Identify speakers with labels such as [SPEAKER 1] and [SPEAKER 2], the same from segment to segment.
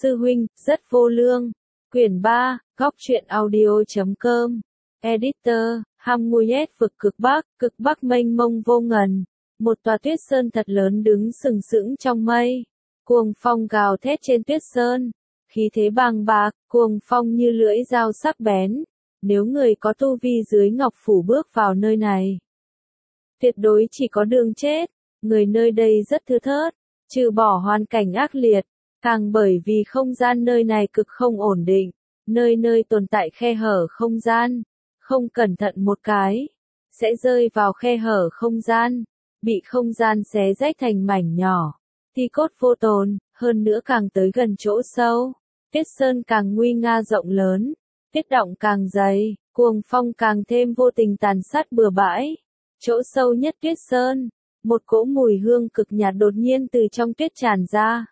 [SPEAKER 1] Sư huynh, rất vô lương. Quyển 3, góc truyện audio.com. Editor, Hamuyet vực cực bắc mênh mông vô ngần. Một tòa tuyết sơn thật lớn đứng sừng sững trong mây. Cuồng phong gào thét trên tuyết sơn. Khí thế bàng bạc, cuồng phong như lưỡi dao sắc bén. Nếu người có tu vi dưới ngọc phủ bước vào nơi này, tuyệt đối chỉ có đường chết. Người nơi đây rất thưa thớt, trừ bỏ hoàn cảnh ác liệt, càng bởi vì không gian nơi này cực không ổn định, nơi nơi tồn tại khe hở không gian, không cẩn thận một cái, sẽ rơi vào khe hở không gian, bị không gian xé rách thành mảnh nhỏ, thi cốt vô tồn, hơn nữa càng tới gần chỗ sâu, tuyết sơn càng nguy nga rộng lớn, tuyết đọng càng dày, cuồng phong càng thêm vô tình tàn sát bừa bãi. Chỗ sâu nhất tuyết sơn, một cỗ mùi hương cực nhạt đột nhiên từ trong tuyết tràn ra.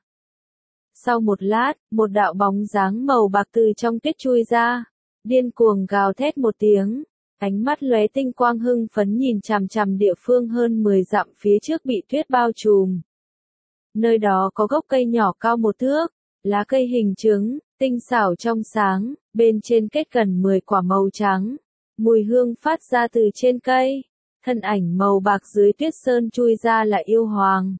[SPEAKER 1] Sau một lát, một đạo bóng dáng màu bạc từ trong tuyết chui ra, điên cuồng gào thét một tiếng, ánh mắt lóe tinh quang hưng phấn nhìn chằm chằm địa phương hơn 10 dặm phía trước bị tuyết bao trùm. Nơi đó có gốc cây nhỏ cao 1 thước, lá cây hình trứng, tinh xảo trong sáng, bên trên kết gần 10 quả màu trắng, mùi hương phát ra từ trên cây. Thân ảnh màu bạc dưới tuyết sơn chui ra là yêu hoàng.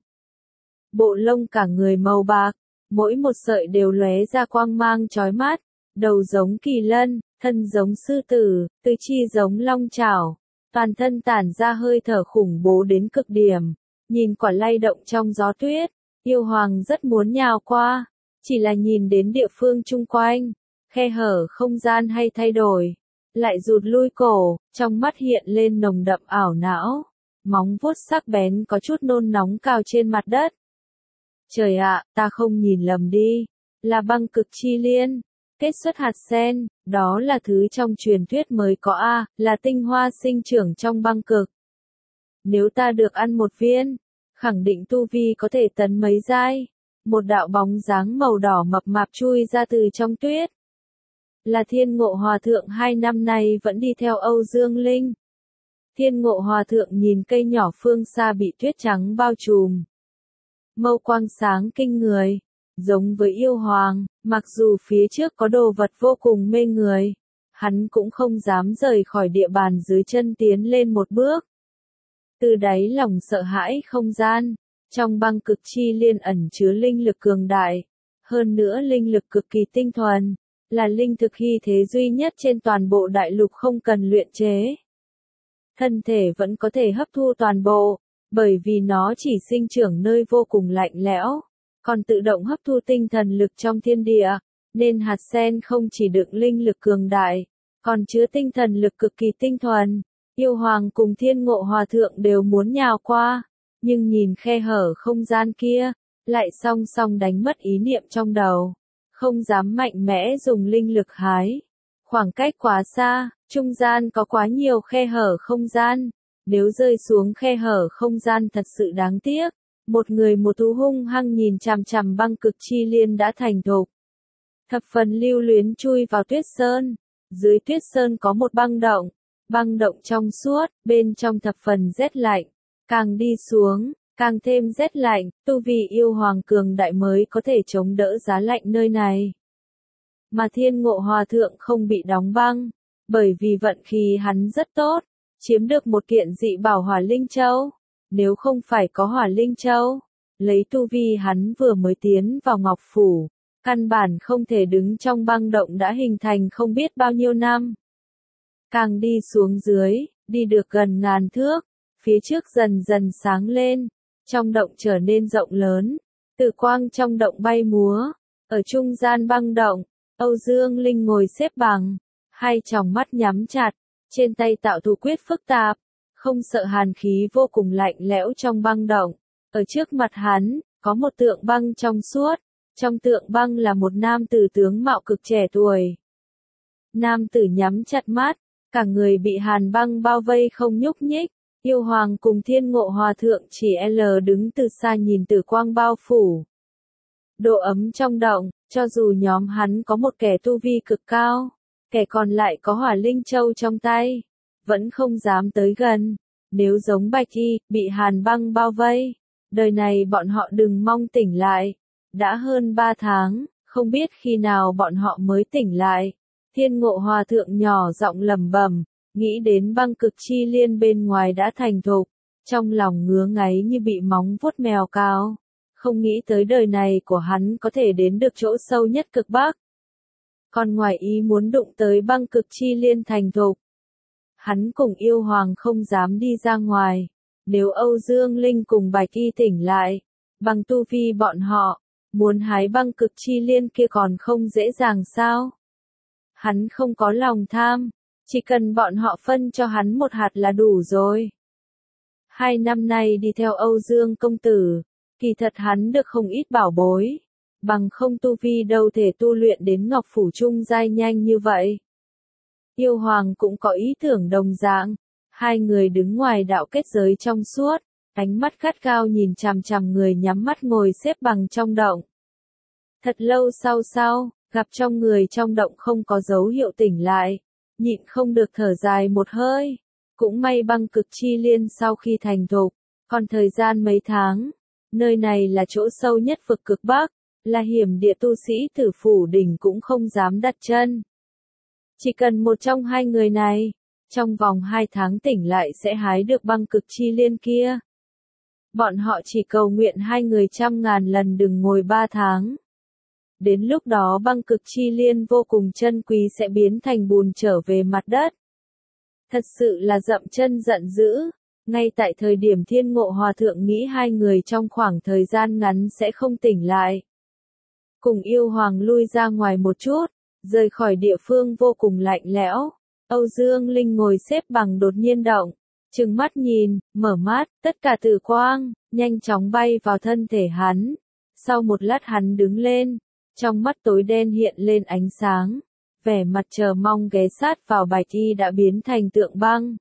[SPEAKER 1] Bộ lông cả người màu bạc, mỗi một sợi đều lóe ra quang mang chói mắt, đầu giống kỳ lân, thân giống sư tử, tứ chi giống long chảo, toàn thân tản ra hơi thở khủng bố đến cực điểm, nhìn quả lay động trong gió tuyết, yêu hoàng rất muốn nhào qua, chỉ là nhìn đến địa phương chung quanh, khe hở không gian hay thay đổi. Lại rụt lui cổ, trong mắt hiện lên nồng đậm ảo não, móng vuốt sắc bén có chút nôn nóng cào trên mặt đất. Trời ạ, ta không nhìn lầm đi, là băng cực chi liên, kết xuất hạt sen, đó là thứ trong truyền thuyết mới có là tinh hoa sinh trưởng trong băng cực. Nếu ta được ăn một viên, khẳng định tu vi có thể tấn mấy giai. Một đạo bóng dáng màu đỏ mập mạp chui ra từ trong tuyết. Là Thiên Ngộ Hòa Thượng 2 năm nay vẫn đi theo Âu Dương Linh. Thiên Ngộ Hòa Thượng nhìn cây nhỏ phương xa bị tuyết trắng bao trùm. Mâu quang sáng kinh người, giống với yêu hoàng, mặc dù phía trước có đồ vật vô cùng mê người, hắn cũng không dám rời khỏi địa bàn dưới chân tiến lên một bước. Từ đáy lòng sợ hãi không gian, trong băng cực chi liên ẩn chứa linh lực cường đại, hơn nữa linh lực cực kỳ tinh thuần. Là linh thực hy thế duy nhất trên toàn bộ đại lục không cần luyện chế. Thân thể vẫn có thể hấp thu toàn bộ, bởi vì nó chỉ sinh trưởng nơi vô cùng lạnh lẽo, còn tự động hấp thu tinh thần lực trong thiên địa, nên hạt sen không chỉ đựng linh lực cường đại, còn chứa tinh thần lực cực kỳ tinh thuần. Yêu hoàng cùng Thiên Ngộ Hòa Thượng đều muốn nhào qua, nhưng nhìn khe hở không gian kia, lại song song đánh mất ý niệm trong đầu. Không dám mạnh mẽ dùng linh lực hái. Khoảng cách quá xa, trung gian có quá nhiều khe hở không gian. Nếu rơi xuống khe hở không gian thật sự đáng tiếc. Một người một thú hung hăng nhìn chằm chằm băng cực chi liên đã thành thục. Thập phần lưu luyến chui vào tuyết sơn. Dưới tuyết sơn có một băng động trong suốt, bên trong thập phần rét lạnh. Càng đi xuống, càng thêm rét lạnh, tu vi yêu hoàng cường đại mới có thể chống đỡ giá lạnh nơi này. Mà Thiên Ngộ Hòa Thượng không bị đóng băng, bởi vì vận khí hắn rất tốt, chiếm được một kiện dị bảo Hỏa Linh Châu. Nếu không phải có Hỏa Linh Châu, lấy tu vi hắn vừa mới tiến vào Ngọc Phủ, căn bản không thể đứng trong băng động đã hình thành không biết bao nhiêu năm. Càng đi xuống dưới, đi được gần 1000 thước, phía trước dần dần sáng lên. Trong động trở nên rộng lớn, tử quang trong động bay múa, ở trung gian băng động, Âu Dương Linh ngồi xếp bằng, hai tròng mắt nhắm chặt, trên tay tạo thủ quyết phức tạp, không sợ hàn khí vô cùng lạnh lẽo trong băng động. Ở trước mặt hắn, có một tượng băng trong suốt, trong tượng băng là một nam tử tướng mạo cực trẻ tuổi. Nam tử nhắm chặt mắt, cả người bị hàn băng bao vây không nhúc nhích. Yêu hoàng cùng Thiên Ngộ Hòa Thượng chỉ đứng từ xa nhìn tử quang bao phủ. Độ ấm trong động, cho dù nhóm hắn có một kẻ tu vi cực cao, kẻ còn lại có Hỏa Linh Châu trong tay, vẫn không dám tới gần. Nếu giống Bạch Y, bị hàn băng bao vây, đời này bọn họ đừng mong tỉnh lại. Đã hơn 3 tháng, Không biết khi nào bọn họ mới tỉnh lại. Thiên Ngộ Hòa Thượng nhỏ giọng lẩm bẩm, nghĩ đến băng cực chi liên bên ngoài đã thành thục, trong lòng ngứa ngáy như bị móng vuốt mèo cào. Không nghĩ tới đời này của hắn có thể đến được chỗ sâu nhất cực Bắc. Còn ngoài ý muốn đụng tới băng cực chi liên thành thục. Hắn cùng yêu hoàng không dám đi ra ngoài. Nếu Âu Dương Linh cùng Bạch Y tỉnh lại, bằng tu vi bọn họ, muốn hái băng cực chi liên kia còn không dễ dàng sao? Hắn không có lòng tham, chỉ cần bọn họ phân cho hắn một hạt là đủ rồi. 2 năm nay đi theo Âu Dương công tử, kỳ thật hắn được không ít bảo bối, bằng không tu vi đâu thể tu luyện đến Ngọc Phủ Trung giai nhanh như vậy. Yêu hoàng cũng có ý tưởng đồng dạng, hai người đứng ngoài đạo kết giới trong suốt, ánh mắt gắt gao nhìn chằm chằm người nhắm mắt ngồi xếp bằng trong động. Thật lâu sau, gặp trong người trong động không có dấu hiệu tỉnh lại, nhịn không được thở dài một hơi. Cũng may băng cực chi liên sau khi thành thục, còn thời gian mấy tháng, nơi này là chỗ sâu nhất vực cực Bắc, là hiểm địa tu sĩ Tử Phủ Đỉnh cũng không dám đặt chân. Chỉ cần một trong hai người này, trong vòng 2 tháng tỉnh lại sẽ hái được băng cực chi liên kia. Bọn họ chỉ cầu nguyện hai người 100.000 lần đừng ngồi 3 tháng. Đến lúc đó băng cực chi liên vô cùng chân quý sẽ biến thành bùn trở về mặt đất. Thật sự là dậm chân giận dữ. Ngay tại thời điểm Thiên Ngộ Hòa Thượng nghĩ hai người trong khoảng thời gian ngắn sẽ không tỉnh lại. Cùng yêu hoàng lui ra ngoài một chút, rời khỏi địa phương vô cùng lạnh lẽo. Âu Dương Linh ngồi xếp bằng đột nhiên động, trừng mắt nhìn, mở mắt, tất cả tử quang, nhanh chóng bay vào thân thể hắn. Sau một lát hắn đứng lên, trong mắt tối đen hiện lên ánh sáng, vẻ mặt chờ mong ghé sát vào Bạch Y đã biến thành tượng băng.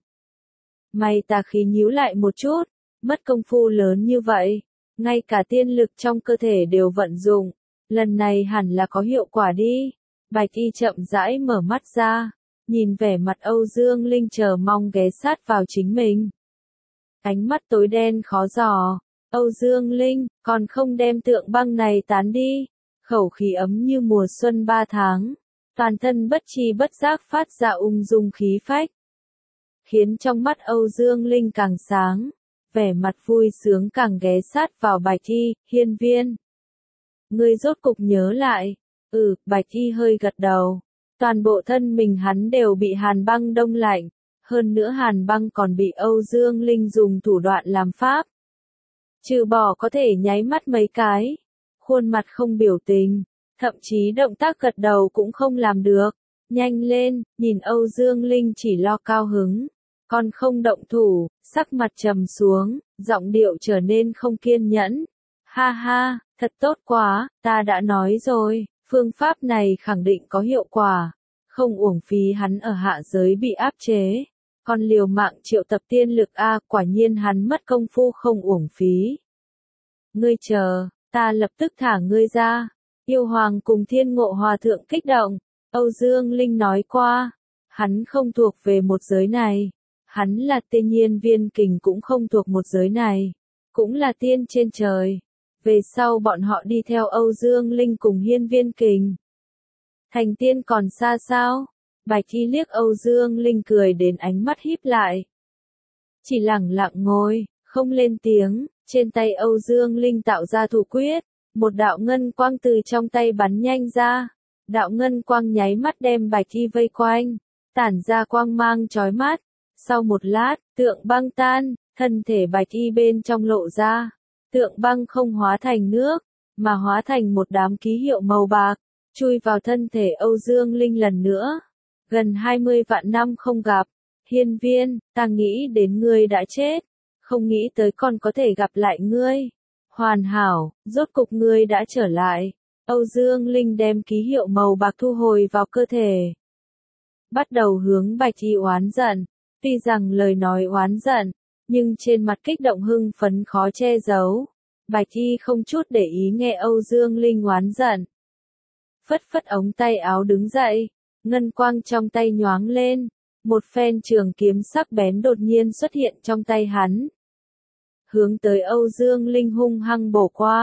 [SPEAKER 1] May tà khí nhíu lại một chút, mất công phu lớn như vậy, ngay cả tiên lực trong cơ thể đều vận dụng, lần này hẳn là có hiệu quả đi. Bạch Y chậm rãi mở mắt ra, nhìn vẻ mặt Âu Dương Linh chờ mong ghé sát vào chính mình. Ánh mắt tối đen khó dò, Âu Dương Linh, còn không đem tượng băng này tán đi. Khẩu khí ấm như mùa xuân 3 tháng, toàn thân bất tri bất giác phát ra ung dung khí phách. Khiến trong mắt Âu Dương Linh càng sáng, vẻ mặt vui sướng càng ghé sát vào Bạch Y, Hiên Viên. Ngươi rốt cục nhớ lại, Bạch Y hơi gật đầu, toàn bộ thân mình hắn đều bị hàn băng đông lạnh, hơn nữa hàn băng còn bị Âu Dương Linh dùng thủ đoạn làm pháp. Trừ bỏ có thể nháy mắt mấy cái, khuôn mặt không biểu tình, thậm chí động tác gật đầu cũng không làm được. Nhanh lên, nhìn Âu Dương Linh chỉ lo cao hứng, còn không động thủ, sắc mặt trầm xuống, giọng điệu trở nên không kiên nhẫn. Ha ha, thật tốt quá, ta đã nói rồi, phương pháp này khẳng định có hiệu quả, không uổng phí hắn ở hạ giới bị áp chế, còn liều mạng triệu tập tiên lực quả nhiên hắn mất công phu không uổng phí. Ngươi chờ, ta lập tức thả ngươi ra. Yêu hoàng cùng Thiên Ngộ Hòa Thượng kích động, Âu Dương Linh nói qua, hắn không thuộc về một giới này, hắn là tiên nhiên viên kình cũng không thuộc một giới này, cũng là tiên trên trời. Về sau bọn họ đi theo Âu Dương Linh cùng Hiên Viên Kình. Thành tiên còn xa sao? Bạch Y liếc Âu Dương Linh cười đến ánh mắt híp lại. Chỉ lẳng lặng ngồi, không lên tiếng, trên tay Âu Dương Linh tạo ra thủ quyết, một đạo ngân quang từ trong tay bắn nhanh ra. Đạo ngân quang nháy mắt đem Bạch Y vây quanh, tản ra quang mang chói mắt. Sau một lát, tượng băng tan, thân thể Bạch Y bên trong lộ ra. Tượng băng không hóa thành nước, mà hóa thành một đám ký hiệu màu bạc, chui vào thân thể Âu Dương Linh lần nữa. Gần 20 vạn năm không gặp, Hiên Viên, ta nghĩ đến ngươi đã chết, không nghĩ tới còn có thể gặp lại ngươi. Hoàn hảo, rốt cục ngươi đã trở lại. Âu Dương Linh đem ký hiệu màu bạc thu hồi vào cơ thể. Bắt đầu hướng Bạch Y oán giận, tuy rằng lời nói oán giận, nhưng trên mặt kích động hưng phấn khó che giấu. Bạch Y không chút để ý nghe Âu Dương Linh oán giận. Phất phất ống tay áo đứng dậy, ngân quang trong tay nhoáng lên, một phen trường kiếm sắc bén đột nhiên xuất hiện trong tay hắn. Hướng tới Âu Dương Linh hung hăng bổ qua,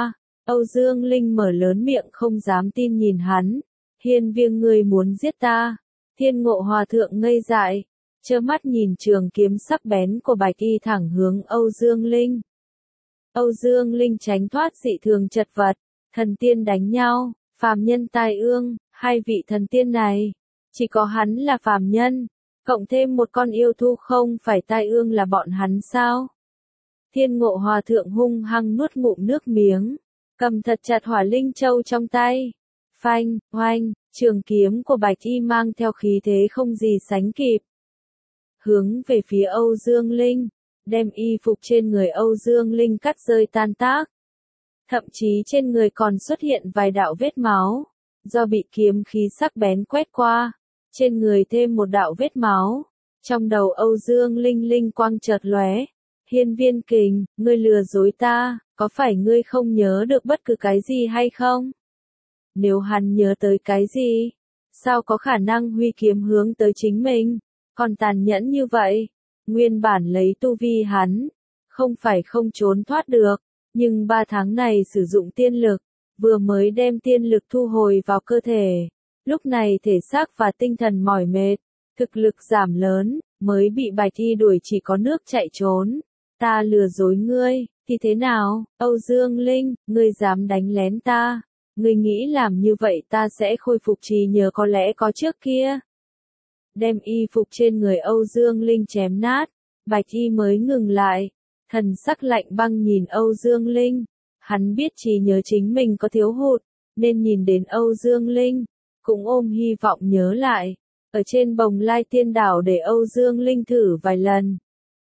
[SPEAKER 1] Âu Dương Linh mở lớn miệng không dám tin nhìn hắn. Hiên Viêng ngươi muốn giết ta. Thiên Ngộ Hòa Thượng ngây dại, trơ mắt nhìn trường kiếm sắc bén của Bạch Y thẳng hướng Âu Dương Linh. Âu Dương Linh tránh thoát dị thường chật vật, thần tiên đánh nhau, phàm nhân tai ương, hai vị thần tiên này, chỉ có hắn là phàm nhân, cộng thêm một con yêu thú không phải tai ương là bọn hắn sao? Thiên Ngộ Hòa Thượng hung hăng nuốt ngụm nước miếng, cầm thật chặt Hỏa Linh Châu trong tay. Phanh, oanh, trường kiếm của Bạch Y mang theo khí thế không gì sánh kịp. Hướng về phía Âu Dương Linh, đem y phục trên người Âu Dương Linh cắt rơi tan tác. Thậm chí trên người còn xuất hiện vài đạo vết máu, do bị kiếm khí sắc bén quét qua, trên người thêm một đạo vết máu. Trong đầu Âu Dương Linh linh quang chợt lóe. Hiên Viên Kình, ngươi lừa dối ta, có phải ngươi không nhớ được bất cứ cái gì hay không? Nếu hắn nhớ tới cái gì, sao có khả năng huy kiếm hướng tới chính mình, còn tàn nhẫn như vậy? Nguyên bản lấy tu vi hắn, không phải không trốn thoát được, nhưng 3 tháng này sử dụng tiên lực, vừa mới đem tiên lực thu hồi vào cơ thể. Lúc này thể xác và tinh thần mỏi mệt, thực lực giảm lớn, mới bị Bạch Y đuổi chỉ có nước chạy trốn. Ta lừa dối ngươi, thì thế nào, Âu Dương Linh, ngươi dám đánh lén ta, ngươi nghĩ làm như vậy ta sẽ khôi phục trí nhớ có lẽ có trước kia. Đem y phục trên người Âu Dương Linh chém nát, Bạch Y mới ngừng lại, thần sắc lạnh băng nhìn Âu Dương Linh. Hắn biết trí nhớ chính mình có thiếu hụt, nên nhìn đến Âu Dương Linh, cũng ôm hy vọng nhớ lại, ở trên Bồng Lai Tiên Đảo để Âu Dương Linh thử vài lần.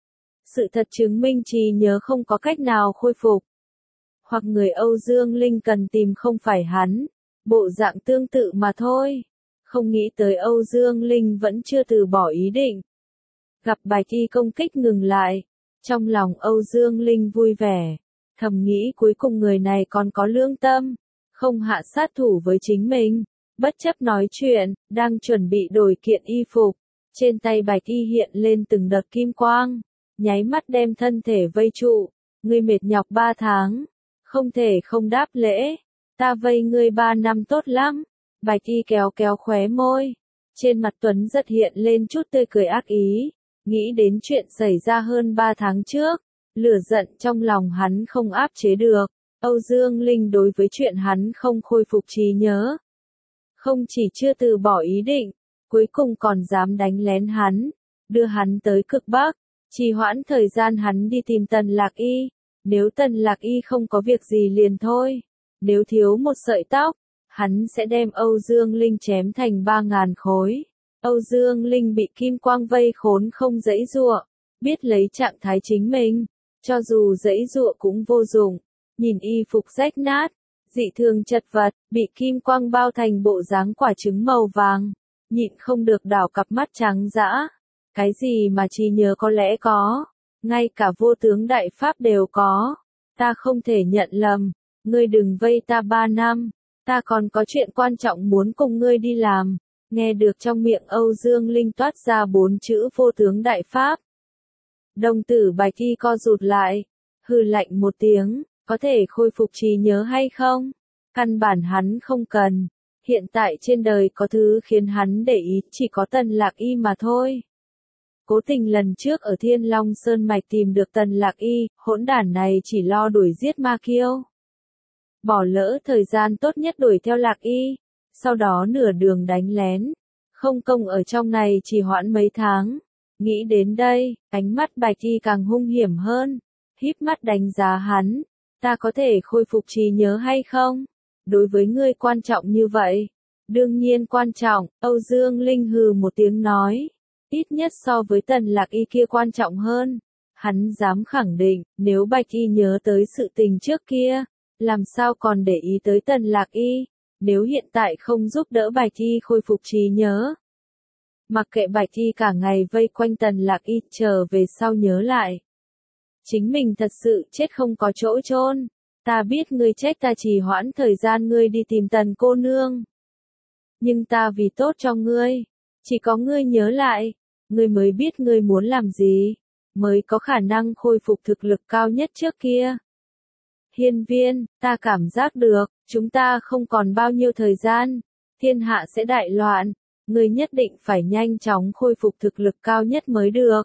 [SPEAKER 1] Sự thật chứng minh trí nhớ không có cách nào khôi phục. Hoặc người Âu Dương Linh cần tìm không phải hắn, bộ dạng tương tự mà thôi. Không nghĩ tới Âu Dương Linh vẫn chưa từ bỏ ý định. Gặp Bạch Y công kích ngừng lại, trong lòng Âu Dương Linh vui vẻ, thầm nghĩ cuối cùng người này còn có lương tâm, không hạ sát thủ với chính mình. Bất chấp nói chuyện, đang chuẩn bị đổi kiện y phục, trên tay Bạch Y hiện lên từng đợt kim quang, nháy mắt đem thân thể vây trụ. Ngươi mệt nhọc 3 tháng, không thể không đáp lễ, ta vây ngươi 3 năm tốt lắm. Bạch Y kéo kéo khóe môi, trên mặt Tuấn giật hiện lên chút tươi cười ác ý, nghĩ đến chuyện xảy ra hơn 3 tháng trước, lửa giận trong lòng hắn không áp chế được. Âu Dương Linh đối với chuyện hắn không khôi phục trí nhớ, không chỉ chưa từ bỏ ý định, cuối cùng còn dám đánh lén hắn, đưa hắn tới cực Bắc, trì hoãn thời gian hắn đi tìm Tần Lạc Y. Nếu Tần Lạc Y không có việc gì liền thôi, nếu thiếu một sợi tóc, hắn sẽ đem Âu Dương Linh chém thành 3.000 khối. Âu Dương Linh bị kim quang vây khốn không giãy giụa, biết lấy trạng thái chính mình, cho dù giãy giụa cũng vô dụng. Nhìn y phục rách nát, dị thường chật vật, bị kim quang bao thành bộ dáng quả trứng màu vàng, nhịn không được đảo cặp mắt trắng dã. Cái gì mà trí nhớ có lẽ có, ngay cả vô tướng đại pháp đều có. Ta không thể nhận lầm, ngươi đừng vây ta 3 năm, ta còn có chuyện quan trọng muốn cùng ngươi đi làm. Nghe được trong miệng Âu Dương Linh toát ra 4 chữ vô tướng đại pháp. Đồng tử Bạch Y co rụt lại, hừ lạnh một tiếng, có thể khôi phục trí nhớ hay không? Căn bản hắn không cần, hiện tại trên đời có thứ khiến hắn để ý chỉ có Tần Lạc Y mà thôi. Cố Tình lần trước ở Thiên Long Sơn Mạch tìm được Tần Lạc Y, hỗn đản này chỉ lo đuổi giết Ma Kiêu. Bỏ lỡ thời gian tốt nhất đuổi theo Lạc Y, sau đó nửa đường đánh lén, không công ở trong này chỉ hoãn mấy tháng. Nghĩ đến đây, ánh mắt Bạch Y càng hung hiểm hơn, híp mắt đánh giá hắn, ta có thể khôi phục trí nhớ hay không? Đối với ngươi quan trọng như vậy? Đương nhiên quan trọng, Âu Dương Linh hừ một tiếng nói, ít nhất so với Tần Lạc Y kia quan trọng hơn. Hắn dám khẳng định, nếu Bạch Y nhớ tới sự tình trước kia, làm sao còn để ý tới Tần Lạc Y? Nếu hiện tại không giúp đỡ Bạch Y khôi phục trí nhớ, mặc kệ Bạch Y cả ngày vây quanh Tần Lạc Y, chờ về sau nhớ lại, chính mình thật sự chết không có chỗ chôn. Ta biết ngươi trách ta trì hoãn thời gian ngươi đi tìm Tần cô nương, nhưng ta vì tốt cho ngươi, chỉ có ngươi nhớ lại, ngươi mới biết ngươi muốn làm gì, mới có khả năng khôi phục thực lực cao nhất trước kia. Hiên Viên, ta cảm giác được, chúng ta không còn bao nhiêu thời gian, thiên hạ sẽ đại loạn, ngươi nhất định phải nhanh chóng khôi phục thực lực cao nhất mới được.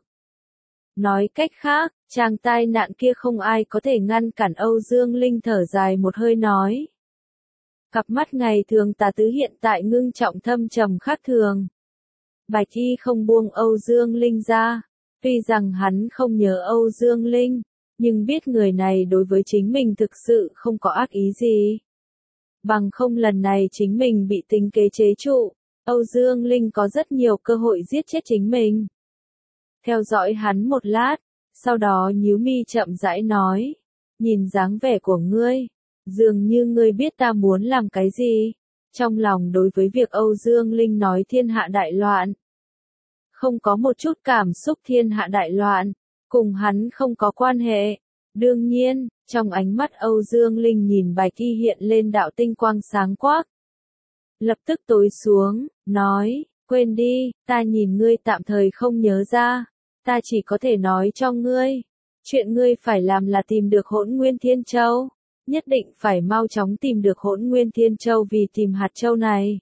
[SPEAKER 1] Nói cách khác, chàng tai nạn kia không ai có thể ngăn cản. Âu Dương Linh thở dài một hơi nói. Cặp mắt ngày thường tà tứ hiện tại ngưng trọng thâm trầm khác thường. Bạch Y không buông Âu Dương Linh ra, tuy rằng hắn không nhớ Âu Dương Linh, nhưng biết người này đối với chính mình thực sự không có ác ý gì. Bằng không lần này chính mình bị tính kế chế trụ, Âu Dương Linh có rất nhiều cơ hội giết chết chính mình. Theo dõi hắn một lát, sau đó nhíu mi chậm rãi nói, nhìn dáng vẻ của ngươi, dường như ngươi biết ta muốn làm cái gì. Trong lòng đối với việc Âu Dương Linh nói thiên hạ đại loạn, không có một chút cảm xúc. Thiên hạ đại loạn, cùng hắn không có quan hệ. Đương nhiên, trong ánh mắt Âu Dương Linh nhìn Bạch Y hiện lên đạo tinh quang sáng quắc. Lập tức tối xuống, nói, quên đi, ta nhìn ngươi tạm thời không nhớ ra, ta chỉ có thể nói cho ngươi. Chuyện ngươi phải làm là tìm được Hỗn Nguyên Thiên Châu. Nhất định phải mau chóng tìm được Hỗn Nguyên Thiên Châu, vì tìm hạt châu này.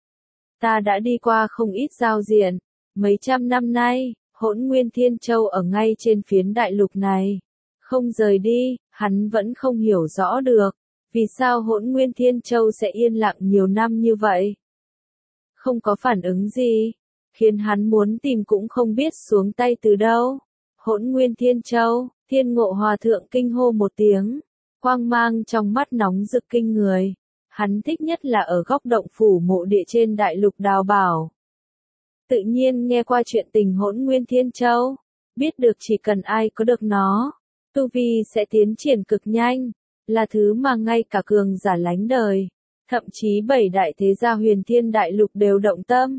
[SPEAKER 1] Ta đã đi qua không ít giao diện, mấy trăm năm nay, Hỗn Nguyên Thiên Châu ở ngay trên phiến đại lục này. Không rời đi, hắn vẫn không hiểu rõ được, vì sao Hỗn Nguyên Thiên Châu sẽ yên lặng nhiều năm như vậy. Không có phản ứng gì, khiến hắn muốn tìm cũng không biết xuống tay từ đâu. Hỗn Nguyên Thiên Châu, Thiên Ngộ Hòa Thượng kinh hô một tiếng, quang mang trong mắt nóng rực kinh người. Hắn thích nhất là ở góc động phủ mộ địa trên đại lục đào bảo. Tự nhiên nghe qua chuyện tình Hỗn Nguyên Thiên Châu, biết được chỉ cần ai có được nó, tu vi sẽ tiến triển cực nhanh, là thứ mà ngay cả cường giả lánh đời, thậm chí 7 đại thế gia Huyền Thiên đại lục đều động tâm.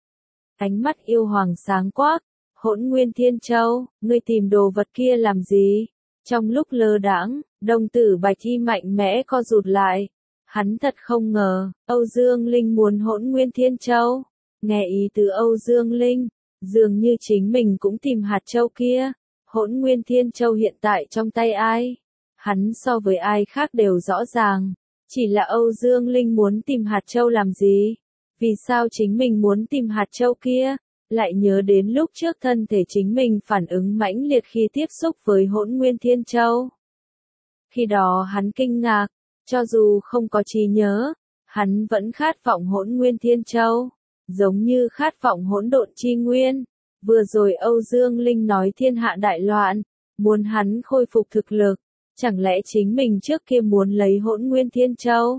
[SPEAKER 1] Ánh mắt yêu hoàng sáng quắc, Hỗn Nguyên Thiên Châu, ngươi tìm đồ vật kia làm gì? Trong lúc lơ đãng, đồng tử Bạch Y mạnh mẽ co rụt lại. Hắn thật không ngờ, Âu Dương Linh muốn Hỗn Nguyên Thiên Châu. Nghe ý từ Âu Dương Linh, dường như chính mình cũng tìm hạt châu kia. Hỗn Nguyên Thiên Châu hiện tại trong tay ai? Hắn so với ai khác đều rõ ràng. Chỉ là Âu Dương Linh muốn tìm hạt châu làm gì? Vì sao chính mình muốn tìm hạt châu kia? Lại nhớ đến lúc trước thân thể chính mình phản ứng mãnh liệt khi tiếp xúc với Hỗn Nguyên Thiên Châu. Khi đó hắn kinh ngạc, cho dù không có trí nhớ, hắn vẫn khát vọng Hỗn Nguyên Thiên Châu, giống như khát vọng hỗn độn chi nguyên. Vừa rồi Âu Dương Linh nói thiên hạ đại loạn, muốn hắn khôi phục thực lực, chẳng lẽ chính mình trước kia muốn lấy Hỗn Nguyên Thiên Châu?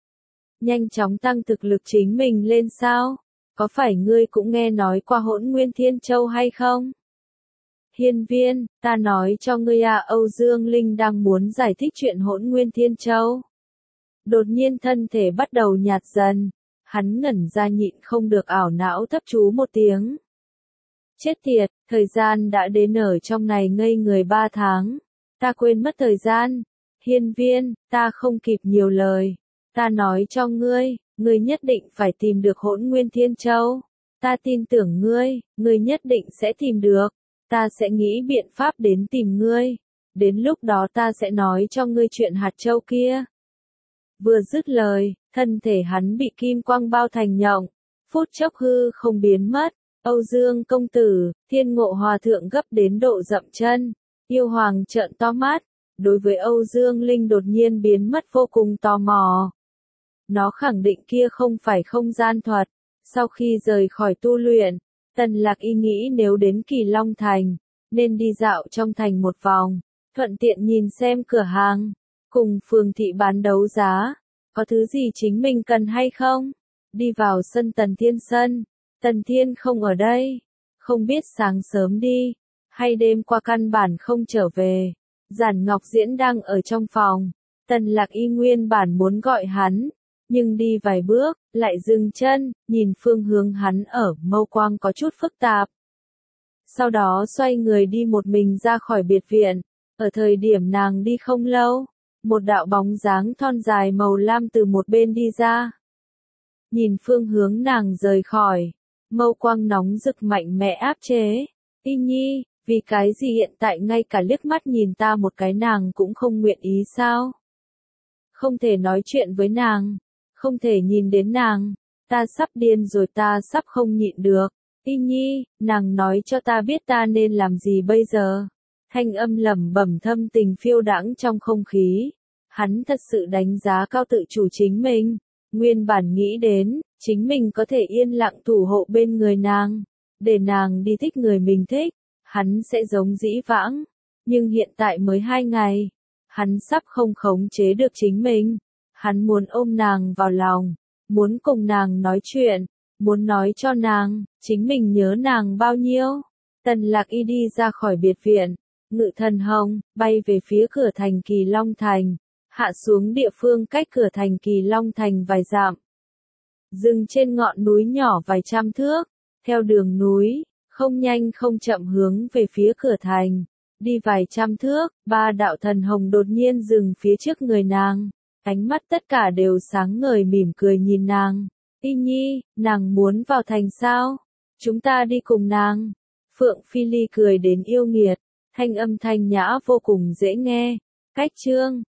[SPEAKER 1] Nhanh chóng tăng thực lực chính mình lên sao? Có phải ngươi cũng nghe nói qua Hỗn Nguyên Thiên Châu hay không? Hiên Viên, ta nói cho ngươi à. Âu Dương Linh đang muốn giải thích chuyện Hỗn Nguyên Thiên Châu. Đột nhiên thân thể bắt đầu nhạt dần, hắn ngẩn ra nhịn không được ảo não thấp chú một tiếng. Chết tiệt, thời gian đã đến ở trong này ngây người 3 tháng. Ta quên mất thời gian. Hiên Viên, ta không kịp nhiều lời. Ta nói cho ngươi, ngươi nhất định phải tìm được Hỗn Nguyên Thiên Châu. Ta tin tưởng ngươi, ngươi nhất định sẽ tìm được. Ta sẽ nghĩ biện pháp đến tìm ngươi. Đến lúc đó ta sẽ nói cho ngươi chuyện hạt châu kia. Vừa dứt lời, thân thể hắn bị kim quang bao thành nhộng, phút chốc hư không biến mất. Âu Dương công tử, Thiên Ngộ Hòa Thượng gấp đến độ dậm chân. Yêu hoàng trợn to mắt, đối với Âu Dương Linh đột nhiên biến mất vô cùng tò mò. Nó khẳng định kia không phải không gian thuật. Sau khi rời khỏi tu luyện, Tần Lạc Y nghĩ nếu đến Kỳ Long Thành, nên đi dạo trong thành một vòng, thuận tiện nhìn xem cửa hàng, cùng phường thị bán đấu giá, có thứ gì chính mình cần hay không. Đi vào sân Tần Thiên sân, Tần Thiên không ở đây, không biết sáng sớm đi, hay đêm qua căn bản không trở về. Giản Ngọc Diễn đang ở trong phòng, Tần Lạc Y nguyên bản muốn gọi hắn, nhưng đi vài bước, lại dừng chân, nhìn phương hướng hắn ở, mâu quang có chút phức tạp. Sau đó xoay người đi một mình ra khỏi biệt viện, ở thời điểm nàng đi không lâu, một đạo bóng dáng thon dài màu lam từ một bên đi ra. Nhìn phương hướng nàng rời khỏi, mâu quang nóng rực mạnh mẽ áp chế. Y Nhi, vì cái gì hiện tại ngay cả liếc mắt nhìn ta một cái nàng cũng không nguyện ý sao? không thể nói chuyện với nàng, không thể nhìn đến nàng, ta sắp điên rồi, ta sắp không nhịn được. Y Nhi, nàng nói cho ta biết ta nên làm gì bây giờ. Thanh âm lẩm bẩm thâm tình phiêu đãng trong không khí. Hắn thật sự đánh giá cao tự chủ chính mình. Nguyên bản nghĩ đến, chính mình có thể yên lặng thủ hộ bên người nàng, để nàng đi thích người mình thích, hắn sẽ giống dĩ vãng. Nhưng hiện tại mới 2 ngày, hắn sắp không khống chế được chính mình. Hắn muốn ôm nàng vào lòng, muốn cùng nàng nói chuyện, muốn nói cho nàng, chính mình nhớ nàng bao nhiêu. Tần Lạc Y đi ra khỏi biệt viện, ngự thần hồng, bay về phía cửa thành Kỳ Long Thành, hạ xuống địa phương cách cửa thành Kỳ Long Thành vài dặm. Dừng trên ngọn núi nhỏ vài trăm thước, theo đường núi, không nhanh không chậm hướng về phía cửa thành. Đi vài trăm thước, 3 đạo thần hồng đột nhiên dừng phía trước người nàng. Ánh mắt tất cả đều sáng ngời mỉm cười nhìn nàng. Y Nhi, nàng muốn vào thành sao? Chúng ta đi cùng nàng. Phượng Phi Ly cười đến yêu nghiệt, thanh âm thanh nhã vô cùng dễ nghe. Cách chương